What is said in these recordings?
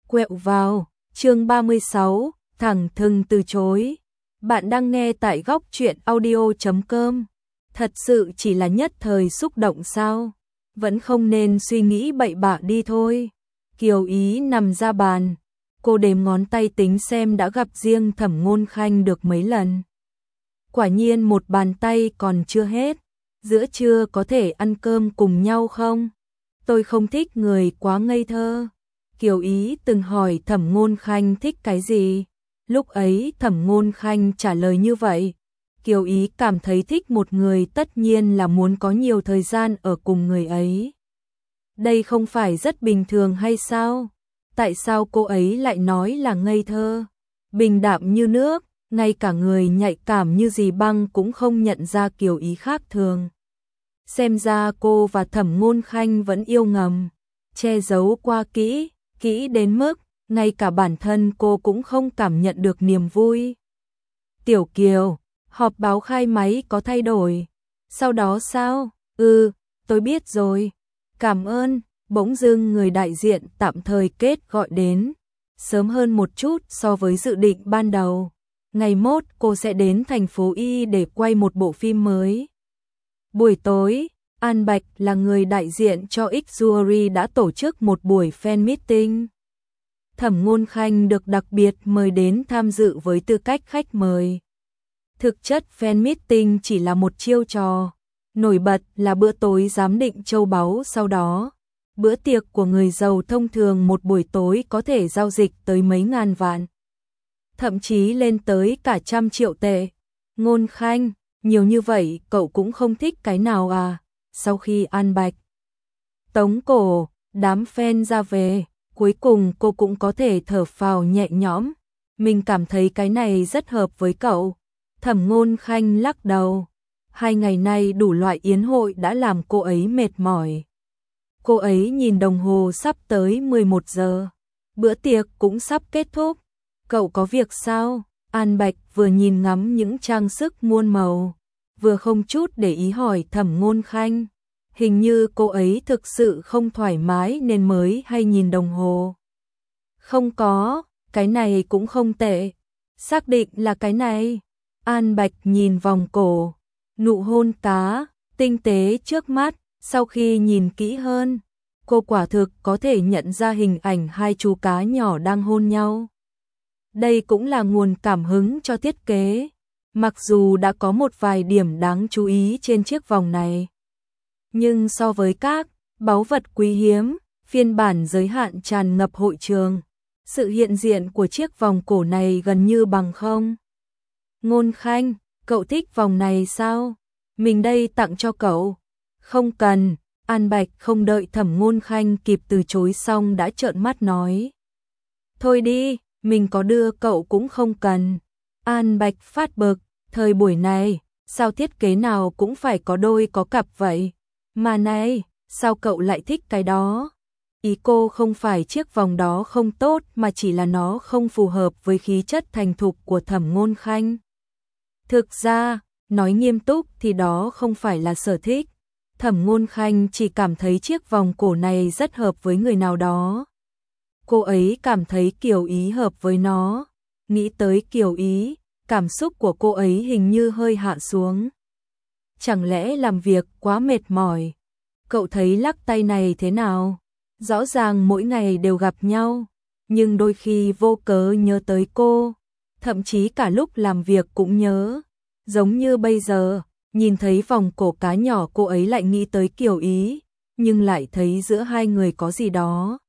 Quẹo vào, chương 36, thẳng thừng từ chối. Bạn đang nghe tại góc truyện audio.com. Thật sự chỉ là nhất thời xúc động sao? Vẫn không nên suy nghĩ bậy bạ đi thôi. Kiều Ý nằm ra bàn. Cô đếm ngón tay tính xem đã gặp riêng Thẩm Ngôn Khanh được mấy lần. Quả nhiên một bàn tay còn chưa hết. Giữa trưa có thể ăn cơm cùng nhau không? Tôi không thích người quá ngây thơ. Kiều Ý từng hỏi Thẩm Ngôn Khanh thích cái gì. Lúc ấy Thẩm Ngôn Khanh trả lời như vậy. Kiều Ý cảm thấy thích một người tất nhiên là muốn có nhiều thời gian ở cùng người ấy. Đây không phải rất bình thường hay sao? Tại sao cô ấy lại nói là ngây thơ? Bình đạm như nước, ngay cả người nhạy cảm như dì Băng cũng không nhận ra Kiều Ý khác thường. Xem ra cô và Thẩm Ngôn Khanh vẫn yêu ngầm, che giấu qua kỹ đến mức ngay cả bản thân cô cũng không cảm nhận được niềm vui. Tiểu Kiều, họp báo khai máy có thay đổi. Sau đó sao? Tôi biết rồi. Cảm ơn. Bỗng dưng người đại diện tạm thời kết gọi đến. Sớm hơn một chút so với dự định ban đầu. Ngày mốt cô sẽ đến thành phố Y để quay một bộ phim mới. Buổi tối, An Bạch là người đại diện cho X Jewelry đã tổ chức một buổi fan meeting. Thẩm Ngôn Khanh được đặc biệt mời đến tham dự với tư cách khách mời. Thực chất fan meeting chỉ là một chiêu trò. Nổi bật là bữa tối giám định châu báu sau đó. Bữa tiệc của người giàu thông thường một buổi tối có thể giao dịch tới mấy ngàn vạn. Thậm chí lên tới cả 100 triệu tệ. Ngôn Khanh, nhiều như vậy cậu cũng không thích cái nào à? Sau khi An Bạch tống cổ, đám fan ra về, cuối cùng cô cũng có thể thở phào nhẹ nhõm. Mình cảm thấy cái này rất hợp với cậu. Thẩm Ngôn Khanh lắc đầu. 2 ngày nay đủ loại yến hội đã làm cô ấy mệt mỏi. Cô ấy nhìn đồng hồ sắp tới 11 giờ. Bữa tiệc cũng sắp kết thúc. Cậu có việc sao? An Bạch vừa nhìn ngắm những trang sức muôn màu, vừa không chút để ý hỏi Thẩm Ngôn Khanh. Hình như cô ấy thực sự không thoải mái nên mới hay nhìn đồng hồ. Không có, cái này cũng không tệ. Xác định là cái này. An Bạch nhìn vòng cổ, nụ hôn cá, tinh tế trước mắt. Sau khi nhìn kỹ hơn, cô quả thực có thể nhận ra hình ảnh hai chú cá nhỏ đang hôn nhau. Đây cũng là nguồn cảm hứng cho thiết kế. Mặc dù đã có một vài điểm đáng chú ý trên chiếc vòng này, nhưng so với các báu vật quý hiếm, phiên bản giới hạn tràn ngập hội trường, sự hiện diện của chiếc vòng cổ này gần như bằng không. Ngôn Khanh, cậu thích vòng này sao? Mình đây tặng cho cậu. Không cần. An Bạch không đợi Thẩm Ngôn Khanh kịp từ chối xong đã trợn mắt nói. Thôi đi, mình có đưa cậu cũng không cần. An Bạch phát bực, thời buổi này, sao thiết kế nào cũng phải có đôi có cặp vậy? Mà này, sao cậu lại thích cái đó? Ý cô không phải chiếc vòng đó không tốt mà chỉ là nó không phù hợp với khí chất thành thục của Thẩm Ngôn Khanh. Thực ra, nói nghiêm túc thì đó không phải là sở thích. Thẩm Ngôn Khanh chỉ cảm thấy chiếc vòng cổ này rất hợp với người nào đó. Cô ấy cảm thấy Kiều Ý hợp với nó. Nghĩ tới Kiều Ý, cảm xúc của cô ấy hình như hơi hạ xuống. Chẳng lẽ làm việc quá mệt mỏi? Cậu thấy lắc tay này thế nào? Rõ ràng mỗi ngày đều gặp nhau, nhưng đôi khi vô cớ nhớ tới cô. Thậm chí cả lúc làm việc cũng nhớ. Giống như bây giờ, nhìn thấy vòng cổ cá nhỏ cô ấy lại nghĩ tới Kiều Ý, nhưng lại thấy giữa hai người có gì đó.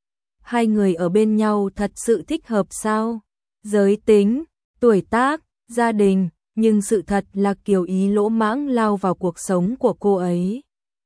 Hai người ở bên nhau thật sự thích hợp sao? Giới tính, tuổi tác, gia đình, nhưng sự thật là Kiều Ý lỗ mãng lao vào cuộc sống của cô ấy.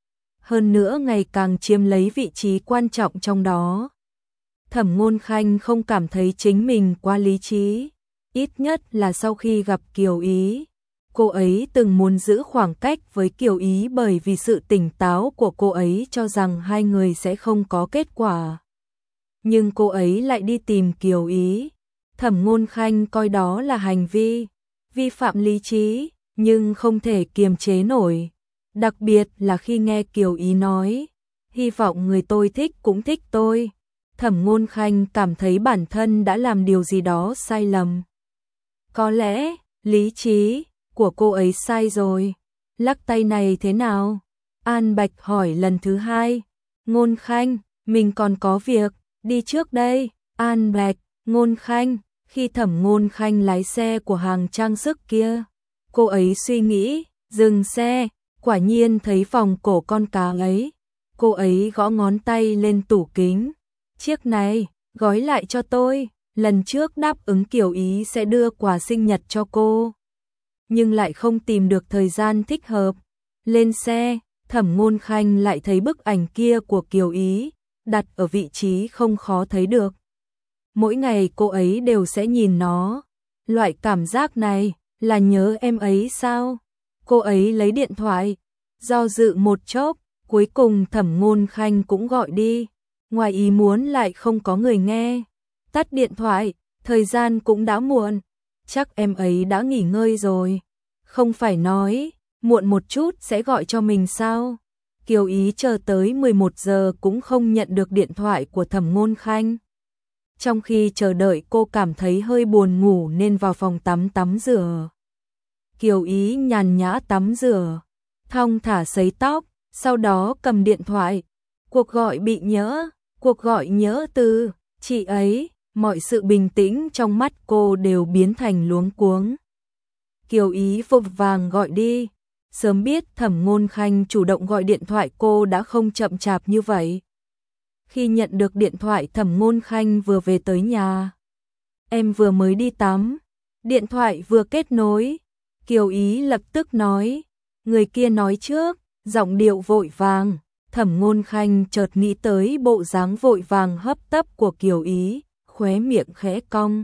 Hơn nữa ngày càng chiếm lấy vị trí quan trọng trong đó. Thẩm Ngôn Khanh không cảm thấy chính mình quá lý trí, ít nhất là sau khi gặp Kiều Ý. Cô ấy từng muốn giữ khoảng cách với Kiều Ý bởi vì sự tỉnh táo của cô ấy cho rằng hai người sẽ không có kết quả. Nhưng cô ấy lại đi tìm Kiều Ý. Thẩm Ngôn Khanh coi đó là hành vi vi phạm lý trí, nhưng không thể kiềm chế nổi. Đặc biệt là khi nghe Kiều Ý nói, hy vọng người tôi thích cũng thích tôi. Thẩm Ngôn Khanh cảm thấy bản thân đã làm điều gì đó sai lầm. Có lẽ, lý trí của cô ấy sai rồi. Lắc tay này thế nào? An Bạch hỏi lần thứ hai. Ngôn Khanh, mình còn có việc, đi trước đây. An Bạch, Ngôn Khanh, khi Thẩm Ngôn Khanh lái xe của hàng trang sức kia, cô ấy suy nghĩ, dừng xe, quả nhiên thấy vòng cổ con cá ấy. Cô ấy gõ ngón tay lên tủ kính. Chiếc này, gói lại cho tôi, lần trước đáp ứng Kiều Ý sẽ đưa quà sinh nhật cho cô. Nhưng lại không tìm được thời gian thích hợp. Lên xe, Thẩm Ngôn Khanh lại thấy bức ảnh kia của Kiều Ý, đặt ở vị trí không khó thấy được. Mỗi ngày cô ấy đều sẽ nhìn nó. Loại cảm giác này là nhớ em ấy sao? Cô ấy lấy điện thoại, do dự một chốc, cuối cùng Thẩm Ngôn Khanh cũng gọi đi. Ngoài ý muốn lại không có người nghe. Tắt điện thoại, thời gian cũng đã muộn. Chắc em ấy đã nghỉ ngơi rồi. Không phải nói, muộn một chút sẽ gọi cho mình sao? Kiều Ý chờ tới 11 giờ cũng không nhận được điện thoại của Thẩm Ngôn Khanh. Trong khi chờ đợi cô cảm thấy hơi buồn ngủ nên vào phòng tắm rửa. Kiều Ý nhàn nhã tắm rửa, thong thả sấy tóc, sau đó cầm điện thoại. Cuộc gọi bị nhỡ, cuộc gọi nhỡ từ chị ấy, mọi sự bình tĩnh trong mắt cô đều biến thành luống cuống. Kiều Ý vội vàng gọi đi, sớm biết Thẩm Ngôn Khanh chủ động gọi điện thoại cô đã không chậm chạp như vậy. Khi nhận được điện thoại Thẩm Ngôn Khanh vừa về tới nhà. Em vừa mới đi tắm, điện thoại vừa kết nối. Kiều Ý lập tức nói, người kia nói trước, giọng điệu vội vàng. Thẩm Ngôn Khanh chợt nghĩ tới bộ dáng vội vàng hấp tấp của Kiều Ý, khóe miệng khẽ cong.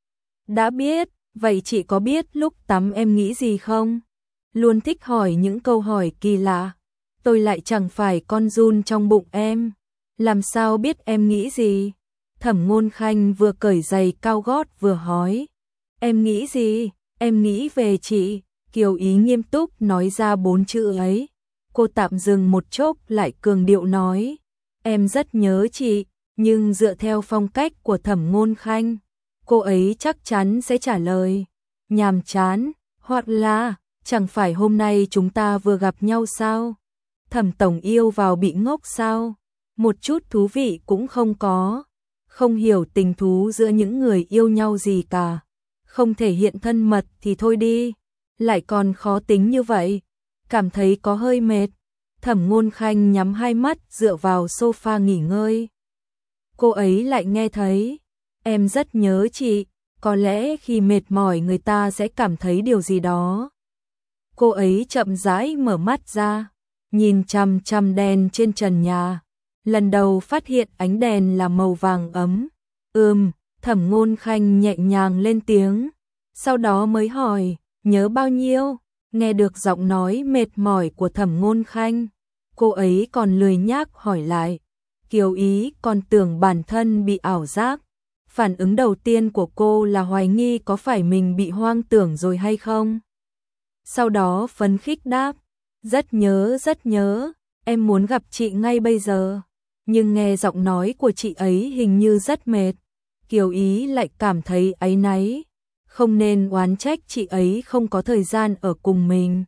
Đã biết, vậy chị có biết lúc tắm em nghĩ gì không? Luôn thích hỏi những câu hỏi kỳ lạ. Tôi lại chẳng phải con giun trong bụng em. Làm sao biết em nghĩ gì? Thẩm Ngôn Khanh vừa cởi giày cao gót vừa hỏi. Em nghĩ gì? Em nghĩ về chị. Kiều Ý nghiêm túc nói ra 4 chữ ấy. Cô tạm dừng một chốc lại cường điệu nói. Em rất nhớ chị, nhưng dựa theo phong cách của Thẩm Ngôn Khanh, cô ấy chắc chắn sẽ trả lời. Nhàm chán, hoặc là, chẳng phải hôm nay chúng ta vừa gặp nhau sao? Thẩm tổng yêu vào bị ngốc sao? Một chút thú vị cũng không có. Không hiểu tình thú giữa những người yêu nhau gì cả. Không thể hiện thân mật thì thôi đi. Lại còn khó tính như vậy. Cảm thấy có hơi mệt. Thẩm Ngôn Khanh nhắm hai mắt dựa vào sofa nghỉ ngơi. Cô ấy lại nghe thấy. Em rất nhớ chị. Có lẽ khi mệt mỏi người ta sẽ cảm thấy điều gì đó. Cô ấy chậm rãi mở mắt ra. Nhìn chằm chằm đèn trên trần nhà. Lần đầu phát hiện ánh đèn là màu vàng ấm. Thẩm Ngôn Khanh nhẹ nhàng lên tiếng. Sau đó mới hỏi, nhớ bao nhiêu? Nghe được giọng nói mệt mỏi của Thẩm Ngôn Khanh, cô ấy còn lười nhác hỏi lại. Kiều Ý còn tưởng bản thân bị ảo giác. Phản ứng đầu tiên của cô là hoài nghi có phải mình bị hoang tưởng rồi hay không. Sau đó phấn khích đáp, rất nhớ, em muốn gặp chị ngay bây giờ. Nhưng nghe giọng nói của chị ấy hình như rất mệt. Kiều Ý lại cảm thấy áy náy. Không nên oán trách chị ấy không có thời gian ở cùng mình.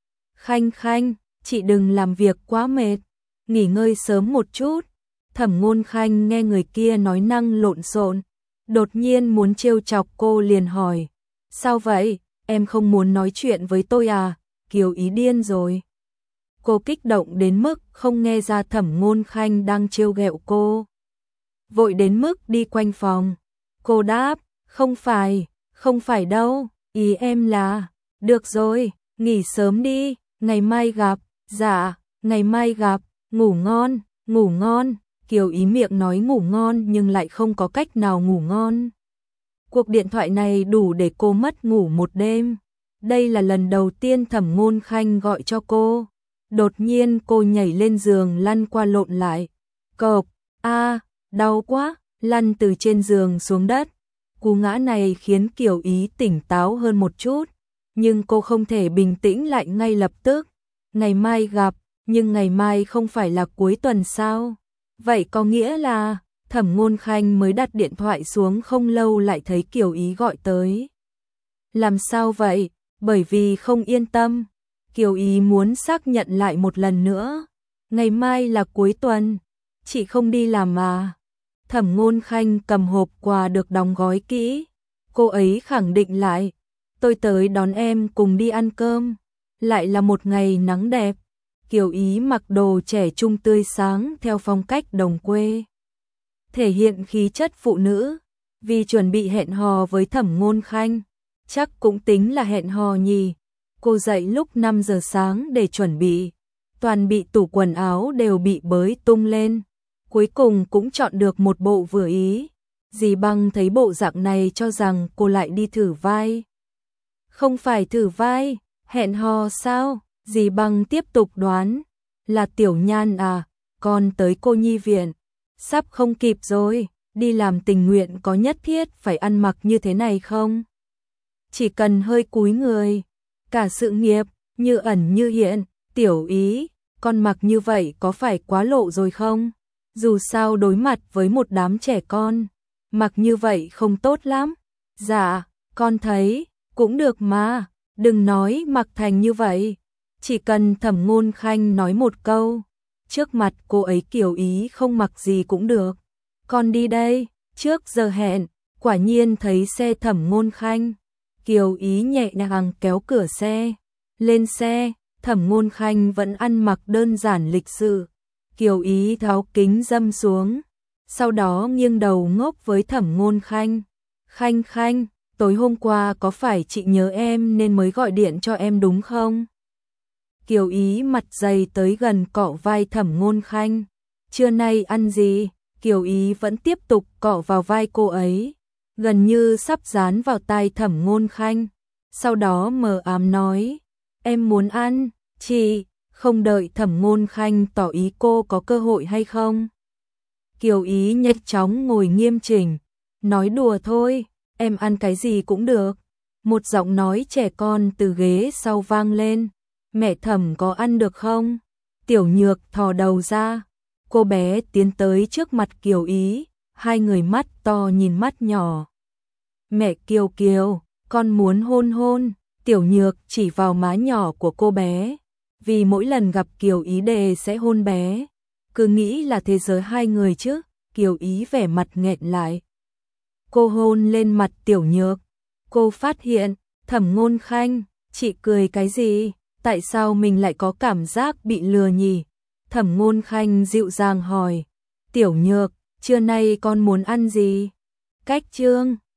Khanh, chị đừng làm việc quá mệt. Nghỉ ngơi sớm một chút. Thẩm Ngôn Khanh nghe người kia nói năng lộn xộn. Đột nhiên muốn trêu chọc cô liền hỏi. Sao vậy, em không muốn nói chuyện với tôi à? Kiều Ý điên rồi. Cô kích động đến mức không nghe ra Thẩm Ngôn Khanh đang trêu ghẹo cô. Vội đến mức đi quanh phòng. Cô đáp, không phải đâu, ý em là, được rồi, nghỉ sớm đi, ngày mai gặp, dạ, ngày mai gặp, ngủ ngon. Kiều Ý miệng nói ngủ ngon nhưng lại không có cách nào ngủ ngon. Cuộc điện thoại này đủ để cô mất ngủ một đêm. Đây là lần đầu tiên Thẩm Ngôn Khanh gọi cho cô. Đột nhiên cô nhảy lên giường lăn qua lộn lại. Cộp, đau quá, lăn từ trên giường xuống đất. Cú ngã này khiến Kiều Ý tỉnh táo hơn một chút. Nhưng cô không thể bình tĩnh lại ngay lập tức. Ngày mai gặp, nhưng ngày mai không phải là cuối tuần sao? Vậy có nghĩa là Thẩm Ngôn Khanh mới đặt điện thoại xuống không lâu lại thấy Kiều Ý gọi tới. Làm sao vậy? Bởi vì không yên tâm. Kiều Ý muốn xác nhận lại một lần nữa. Ngày mai là cuối tuần, chị không đi làm à? Thẩm Ngôn Khanh cầm hộp quà được đóng gói kỹ. Cô ấy khẳng định lại. Tôi tới đón em cùng đi ăn cơm. Lại là một ngày nắng đẹp. Kiều Ý mặc đồ trẻ trung tươi sáng theo phong cách đồng quê, thể hiện khí chất phụ nữ. Vì chuẩn bị hẹn hò với Thẩm Ngôn Khanh, chắc cũng tính là hẹn hò nhỉ. Cô dậy lúc 5 giờ sáng để chuẩn bị, toàn bị tủ quần áo đều bị bới tung lên. Cuối cùng cũng chọn được một bộ vừa ý. Dì Băng thấy bộ dạng này cho rằng cô lại đi thử vai. Không phải thử vai, hẹn hò sao? Dì Băng tiếp tục đoán. Là Tiểu Nhan à, con tới cô nhi viện. Sắp không kịp rồi, đi làm tình nguyện có nhất thiết phải ăn mặc như thế này không? Chỉ cần hơi cúi người, cả sự nghiệp, như ẩn như hiện. Tiểu Ý, con mặc như vậy có phải quá lộ rồi không? Dù sao đối mặt với một đám trẻ con, mặc như vậy không tốt lắm. Dạ, con thấy, cũng được mà, đừng nói mặc thành như vậy. Chỉ cần Thẩm Ngôn Khanh nói một câu, trước mặt cô ấy Kiều Ý không mặc gì cũng được. Con đi đây, trước giờ hẹn, quả nhiên thấy xe Thẩm Ngôn Khanh. Kiều Ý nhẹ nhàng kéo cửa xe. Lên xe, Thẩm Ngôn Khanh vẫn ăn mặc đơn giản lịch sự. Kiều Ý tháo kính râm xuống, sau đó nghiêng đầu ngốc với Thẩm Ngôn Khanh. Khanh Khanh, tối hôm qua có phải chị nhớ em nên mới gọi điện cho em đúng không? Kiều Ý mặt dày tới gần cọ vai Thẩm Ngôn Khanh. Trưa nay ăn gì? Kiều Ý vẫn tiếp tục cọ vào vai cô ấy, gần như sắp dán vào tai Thẩm Ngôn Khanh. Sau đó mờ ám nói, em muốn ăn, chị. Không đợi Thẩm Ngôn Khanh tỏ ý cô có cơ hội hay không, Kiều Ý nhanh chóng ngồi nghiêm chỉnh, nói đùa thôi, em ăn cái gì cũng được. Một giọng nói trẻ con từ ghế sau vang lên, mẹ Thẩm có ăn được không? Tiểu Nhược thò đầu ra, cô bé tiến tới trước mặt Kiều Ý, hai người mắt to nhìn mắt nhỏ. Mẹ Kiều Kiều, con muốn hôn hôn. Tiểu Nhược chỉ vào má nhỏ của cô bé, vì mỗi lần gặp Kiều Ý đề sẽ hôn bé, cứ nghĩ là thế giới hai người chứ. Kiều Ý vẻ mặt nghẹn lại. Cô hôn lên mặt Tiểu Nhược. Cô phát hiện, Thẩm Ngôn Khanh, chị cười cái gì? Tại sao mình lại có cảm giác bị lừa nhỉ? Thẩm Ngôn Khanh dịu dàng hỏi. Tiểu Nhược, trưa nay con muốn ăn gì? Cách Trương.